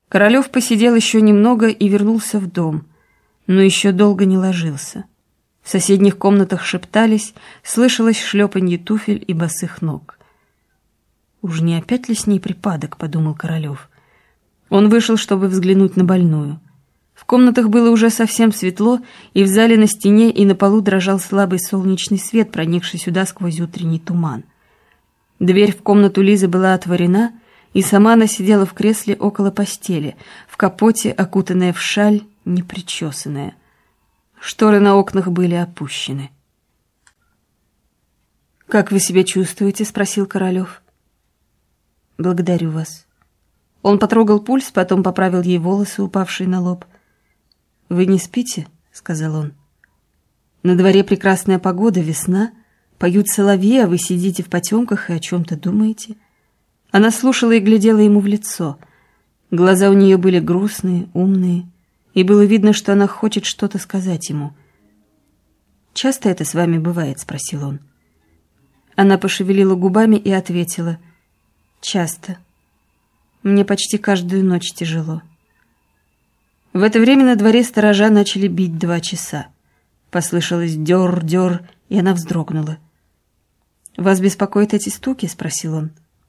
Королев посидел еще немного и вернулся в дом, но еще долго не ложился. В соседних комнатах шептались, слышалось шлепанье туфель и босых ног. «Уж не опять ли с ней припадок?» — подумал Королев. Он вышел, чтобы взглянуть на больную. В комнатах было уже совсем светло, и в зале на стене и на полу дрожал слабый солнечный свет, проникший сюда сквозь утренний туман. Дверь в комнату Лизы была отворена, и сама она сидела в кресле около постели, в капоте, окутанная в шаль, непричесанная. Шторы на окнах были опущены. «Как вы себя чувствуете?» — спросил Королев. «Благодарю вас». Он потрогал пульс, потом поправил ей волосы, упавшие на лоб. «Вы не спите?» — сказал он. «На дворе прекрасная погода, весна. Поют соловьи, а вы сидите в потемках и о чем-то думаете». Она слушала и глядела ему в лицо. Глаза у нее были грустные, умные, и было видно, что она хочет что-то сказать ему. «Часто это с вами бывает?» — спросил он. Она пошевелила губами и ответила: «Часто. Мне почти каждую ночь тяжело». В это время на дворе сторожа начали бить 2 часа. Послышалось дёр-дёр, и она вздрогнула. «Вас беспокоят эти стуки?» — спросил он.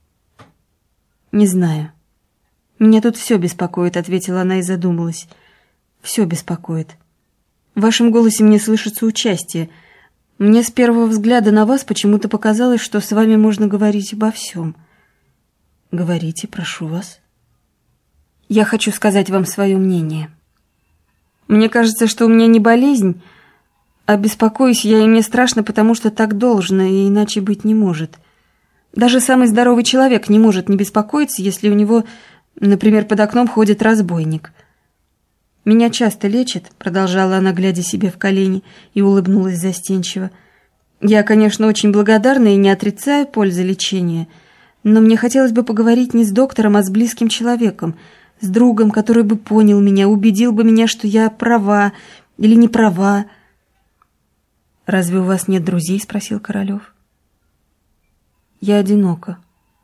«Не знаю. Меня тут все беспокоит», — ответила она и задумалась. «Все беспокоит. В вашем голосе мне слышится участие. Мне с первого взгляда на вас почему-то показалось, что с вами можно говорить обо всем». «Говорите, прошу вас». «Я хочу сказать вам свое мнение. Мне кажется, что у меня не болезнь, а беспокоюсь я, и мне страшно, потому что так должно, и иначе быть не может. Даже самый здоровый человек не может не беспокоиться, если у него, например, под окном ходит разбойник. Меня часто лечат», — продолжала она, глядя себе в колени, и улыбнулась застенчиво. «Я, конечно, очень благодарна и не отрицаю пользы лечения, но мне хотелось бы поговорить не с доктором, а с близким человеком, с другом, который бы понял меня, убедил бы меня, что я права или не права». «Разве у вас нет друзей?» — спросил Королев. «Я одинока.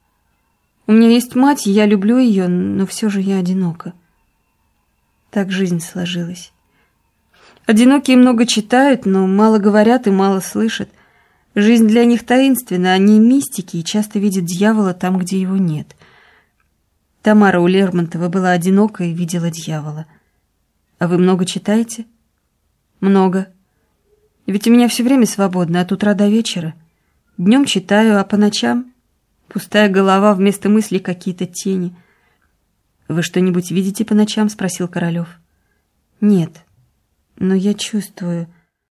У меня есть мать, и я люблю ее, но все же я одинока. Так жизнь сложилась. Одинокие много читают, но мало говорят и мало слышат. Жизнь для них таинственна, они мистики и часто видят дьявола там, где его нет. Тамара у Лермонтова была одинока и видела дьявола. А вы много читаете?» «Много. Ведь у меня все время свободно, от утра до вечера. Днем читаю, а по ночам пустая голова, вместо мыслей какие-то тени». «Вы что-нибудь видите по ночам?» — спросил Королев. «Нет, но я чувствую.